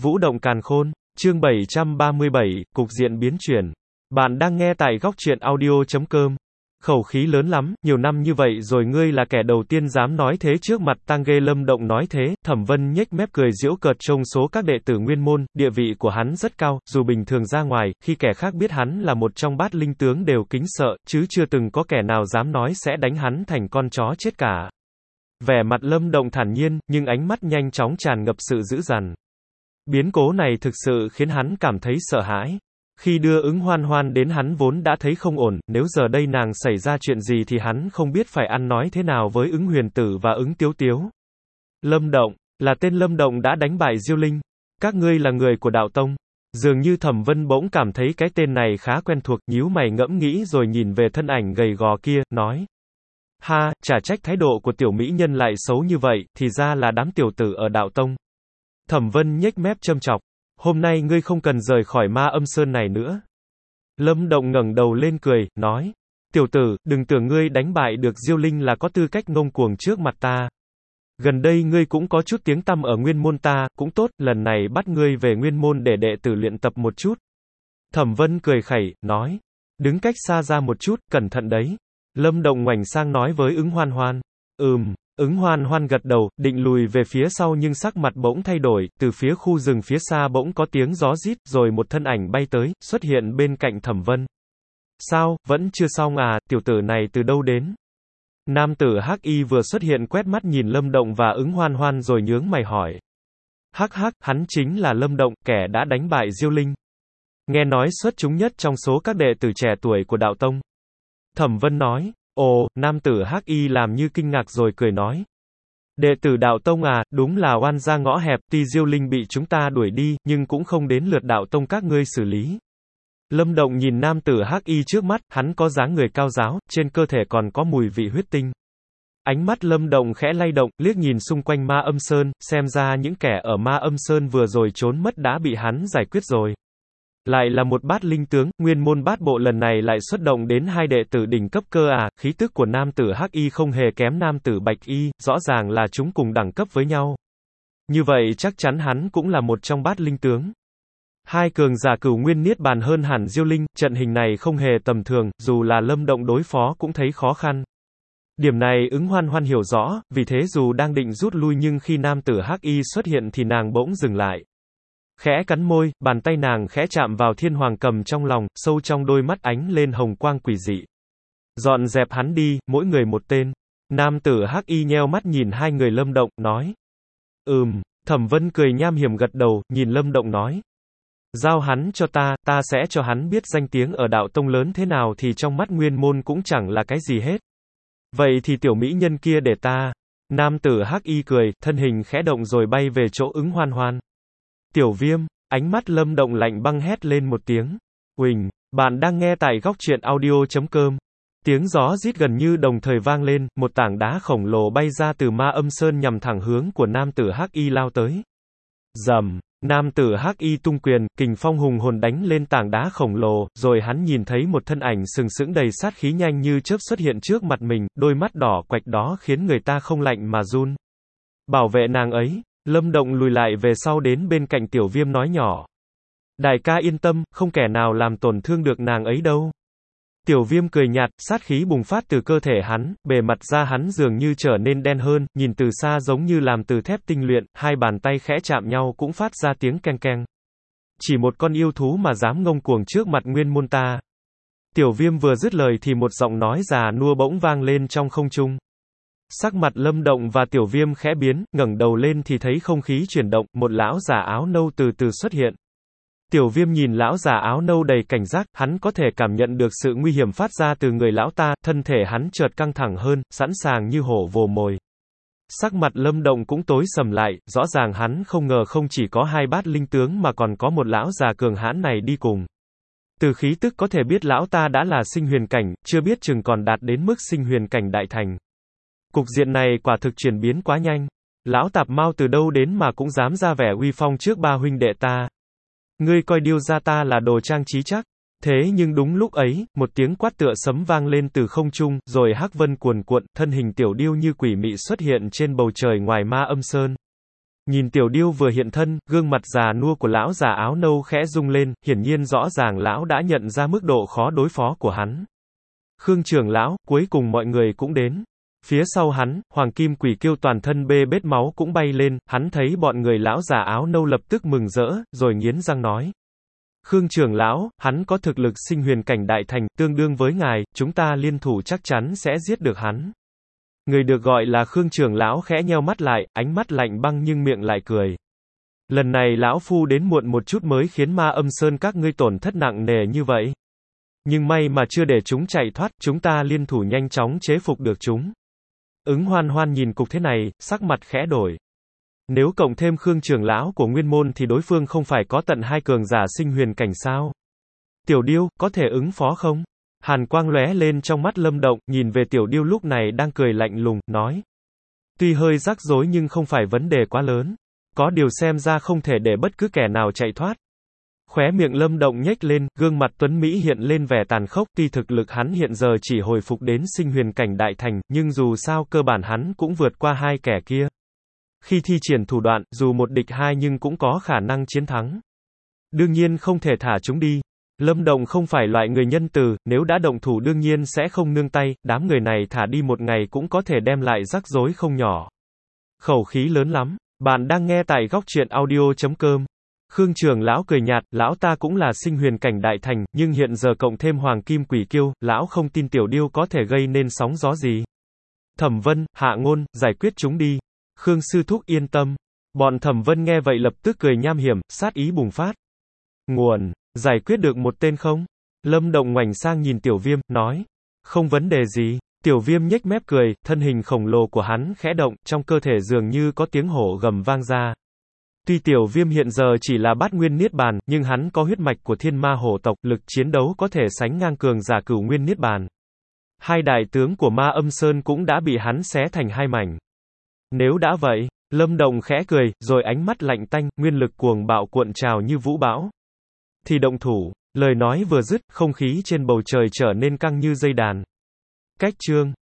Vũ động càn khôn, chương 737, cục diện biến chuyển. Bạn đang nghe tại góc truyện audio.com. Khẩu khí lớn lắm, nhiều năm như vậy rồi ngươi là kẻ đầu tiên dám nói thế trước mặt tang ghê. Lâm Động nói thế, Thẩm Vân nhếch mép cười giễu cợt. Trong số các đệ tử nguyên môn, địa vị của hắn rất cao, dù bình thường ra ngoài, khi kẻ khác biết hắn là một trong bát linh tướng đều kính sợ, chứ chưa từng có kẻ nào dám nói sẽ đánh hắn thành con chó chết cả. Vẻ mặt Lâm Động thản nhiên, nhưng ánh mắt nhanh chóng tràn ngập sự dữ dằn. Biến cố này thực sự khiến hắn cảm thấy sợ hãi. Khi đưa Ứng Hoan Hoan đến hắn vốn đã thấy không ổn, nếu giờ đây nàng xảy ra chuyện gì thì hắn không biết phải ăn nói thế nào với Ứng Huyền Tử và Ứng Tiếu Tiếu. Lâm Động, là tên Lâm Động đã đánh bại Diêu Linh. Các ngươi là người của đạo tông. Dường như Thẩm Vân bỗng cảm thấy cái tên này khá quen thuộc, nhíu mày ngẫm nghĩ rồi nhìn về thân ảnh gầy gò kia, nói. Ha, chả trách thái độ của tiểu mỹ nhân lại xấu như vậy, thì ra là đám tiểu tử ở đạo tông. Thẩm Vân nhếch mép châm chọc. Hôm nay ngươi không cần rời khỏi Ma Âm Sơn này nữa. Lâm Động ngẩng đầu lên cười, nói. Tiểu tử, đừng tưởng ngươi đánh bại được Diêu Linh là có tư cách ngông cuồng trước mặt ta. Gần đây ngươi cũng có chút tiếng tăm ở nguyên môn ta, cũng tốt, lần này bắt ngươi về nguyên môn để đệ tử luyện tập một chút. Thẩm Vân cười khẩy, nói. Đứng cách xa ra một chút, cẩn thận đấy. Lâm Động ngoảnh sang nói với Ứng Hoan Hoan. Ứng Hoan Hoan gật đầu, định lùi về phía sau nhưng sắc mặt bỗng thay đổi, từ phía khu rừng phía xa bỗng có tiếng gió rít, rồi một thân ảnh bay tới, xuất hiện bên cạnh Thẩm Vân. Sao, vẫn chưa xong à, tiểu tử này từ đâu đến? Nam tử Hắc Y vừa xuất hiện quét mắt nhìn Lâm Động và Ứng Hoan Hoan rồi nhướng mày hỏi. Hắc hắc, hắn chính là Lâm Động, kẻ đã đánh bại Diêu Linh. Nghe nói xuất chúng nhất trong số các đệ tử trẻ tuổi của đạo tông. Thẩm Vân nói. Ồ, nam tử Hắc Y làm như kinh ngạc rồi cười nói. Đệ tử đạo tông à, đúng là oan gia ngõ hẹp, tuy Diêu Linh bị chúng ta đuổi đi, nhưng cũng không đến lượt đạo tông các ngươi xử lý. Lâm Động nhìn nam tử Hắc Y trước mắt, hắn có dáng người cao ráo, trên cơ thể còn có mùi vị huyết tinh. Ánh mắt Lâm Động khẽ lay động, liếc nhìn xung quanh Ma Âm Sơn, xem ra những kẻ ở Ma Âm Sơn vừa rồi trốn mất đã bị hắn giải quyết rồi. Lại là một bát linh tướng, nguyên môn bát bộ lần này lại xuất động đến hai đệ tử đỉnh cấp cơ à, khí tức của nam tử Hắc Y không hề kém nam tử Bạch Y, rõ ràng là chúng cùng đẳng cấp với nhau. Như vậy chắc chắn hắn cũng là một trong bát linh tướng. Hai cường giả cửu nguyên niết bàn hơn hẳn Diêu Linh, trận hình này không hề tầm thường, dù là Lâm Động đối phó cũng thấy khó khăn. Điểm này Ứng Hoan Hoan hiểu rõ, vì thế dù đang định rút lui nhưng khi nam tử Hắc Y xuất hiện thì nàng bỗng dừng lại. Khẽ cắn môi, bàn tay nàng khẽ chạm vào thiên hoàng cầm trong lòng, sâu trong đôi mắt ánh lên hồng quang quỷ dị. Dọn dẹp hắn đi, mỗi người một tên. Nam tử Hắc Y nheo mắt nhìn hai người Lâm Động, nói. Thẩm Vân cười nham hiểm gật đầu, nhìn Lâm Động nói. Giao hắn cho ta sẽ cho hắn biết danh tiếng ở đạo tông lớn thế nào thì trong mắt nguyên môn cũng chẳng là cái gì hết. Vậy thì tiểu mỹ nhân kia để ta. Nam tử Hắc Y cười, thân hình khẽ động rồi bay về chỗ Ứng Hoan Hoan. Tiểu Viêm, ánh mắt Lâm Động lạnh băng hét lên một tiếng. Uỳnh, bạn đang nghe tại góc truyện audio.com. Tiếng gió rít gần như đồng thời vang lên, một tảng đá khổng lồ bay ra từ Ma Âm Sơn nhằm thẳng hướng của nam tử Hắc Y lao tới. Rầm, nam tử Hắc Y tung quyền, kình phong hùng hồn đánh lên tảng đá khổng lồ, rồi hắn nhìn thấy một thân ảnh sừng sững đầy sát khí nhanh như chớp xuất hiện trước mặt mình, đôi mắt đỏ quạch đó khiến người ta không lạnh mà run. Bảo vệ nàng ấy. Lâm Động lùi lại về sau đến bên cạnh Tiểu Viêm nói nhỏ. Đại ca yên tâm, không kẻ nào làm tổn thương được nàng ấy đâu. Tiểu Viêm cười nhạt, sát khí bùng phát từ cơ thể hắn, bề mặt da hắn dường như trở nên đen hơn, nhìn từ xa giống như làm từ thép tinh luyện, hai bàn tay khẽ chạm nhau cũng phát ra tiếng keng keng. Chỉ một con yêu thú mà dám ngông cuồng trước mặt nguyên môn ta. Tiểu Viêm vừa dứt lời thì một giọng nói già nua bỗng vang lên trong không trung. Sắc mặt Lâm Động và Tiểu Viêm khẽ biến, ngẩng đầu lên thì thấy không khí chuyển động, một lão già áo nâu từ từ xuất hiện. Tiểu Viêm nhìn lão già áo nâu đầy cảnh giác, hắn có thể cảm nhận được sự nguy hiểm phát ra từ người lão ta, thân thể hắn chợt căng thẳng hơn, sẵn sàng như hổ vồ mồi. Sắc mặt Lâm Động cũng tối sầm lại, rõ ràng hắn không ngờ không chỉ có hai bát linh tướng mà còn có một lão già cường hãn này đi cùng. Từ khí tức có thể biết lão ta đã là sinh huyền cảnh, chưa biết chừng còn đạt đến mức sinh huyền cảnh đại thành. Cục diện này quả thực chuyển biến quá nhanh. Lão tạp mau từ đâu đến mà cũng dám ra vẻ uy phong trước ba huynh đệ ta. Ngươi coi điêu gia ta là đồ trang trí chắc. Thế nhưng đúng lúc ấy, một tiếng quát tựa sấm vang lên từ không trung, rồi hắc vân cuồn cuộn, thân hình tiểu điêu như quỷ mị xuất hiện trên bầu trời ngoài Ma Âm Sơn. Nhìn Tiểu Điêu vừa hiện thân, gương mặt già nua của lão già áo nâu khẽ rung lên, hiển nhiên rõ ràng lão đã nhận ra mức độ khó đối phó của hắn. Khương trưởng lão, cuối cùng mọi người cũng đến. Phía sau hắn, Hoàng Kim Quỷ Kiêu toàn thân bê bết máu cũng bay lên, hắn thấy bọn người lão già áo nâu lập tức mừng rỡ, rồi nghiến răng nói. Khương trưởng lão, hắn có thực lực sinh huyền cảnh đại thành, tương đương với ngài, chúng ta liên thủ chắc chắn sẽ giết được hắn. Người được gọi là Khương trưởng lão khẽ nheo mắt lại, ánh mắt lạnh băng nhưng miệng lại cười. Lần này lão phu đến muộn một chút mới khiến Ma Âm Sơn các ngươi tổn thất nặng nề như vậy. Nhưng may mà chưa để chúng chạy thoát, chúng ta liên thủ nhanh chóng chế phục được chúng. Ứng Hoan Hoan nhìn cục thế này, sắc mặt khẽ đổi. Nếu cộng thêm Khương trưởng lão của Nguyên Môn thì đối phương không phải có tận 2 cường giả sinh huyền cảnh sao? Tiểu Điêu, có thể ứng phó không? Hàn quang lóe lên trong mắt Lâm Động, nhìn về Tiểu Điêu lúc này đang cười lạnh lùng, nói. Tuy hơi rắc rối nhưng không phải vấn đề quá lớn. Có điều xem ra không thể để bất cứ kẻ nào chạy thoát. Khóe miệng Lâm Động nhếch lên, gương mặt tuấn Mỹ hiện lên vẻ tàn khốc, tuy thực lực hắn hiện giờ chỉ hồi phục đến sinh huyền cảnh đại thành, nhưng dù sao cơ bản hắn cũng vượt qua 2 kẻ kia. Khi thi triển thủ đoạn, dù 1 địch 2 nhưng cũng có khả năng chiến thắng. Đương nhiên không thể thả chúng đi. Lâm Động không phải loại người nhân từ, nếu đã động thủ đương nhiên sẽ không nương tay, đám người này thả đi 1 ngày cũng có thể đem lại rắc rối không nhỏ. Khẩu khí lớn lắm. Bạn đang nghe tại góc truyện audio.com. Khương trưởng lão cười nhạt, lão ta cũng là sinh huyền cảnh đại thành, nhưng hiện giờ cộng thêm Hoàng Kim Quỷ Kiêu, lão không tin Tiểu Điêu có thể gây nên sóng gió gì. Thẩm Vân, Hạ Ngôn, giải quyết chúng đi. Khương sư thúc yên tâm. Bọn Thẩm Vân nghe vậy lập tức cười nham hiểm, sát ý bùng phát. Nguồn, giải quyết được một tên không? Lâm Động ngoảnh sang nhìn Tiểu Viêm, nói. Không vấn đề gì. Tiểu Viêm nhếch mép cười, thân hình khổng lồ của hắn khẽ động, trong cơ thể dường như có tiếng hổ gầm vang ra. Tuy Tiểu Viêm hiện giờ chỉ là bát nguyên niết bàn, nhưng hắn có huyết mạch của thiên ma hổ tộc, lực chiến đấu có thể sánh ngang cường giả cửu nguyên niết bàn. 2 đại tướng của Ma Âm Sơn cũng đã bị hắn xé thành 2 mảnh. Nếu đã vậy, Lâm Động khẽ cười, rồi ánh mắt lạnh tanh, nguyên lực cuồng bạo cuộn trào như vũ bão. Thì động thủ, lời nói vừa dứt, không khí trên bầu trời trở nên căng như dây đàn. Cách chương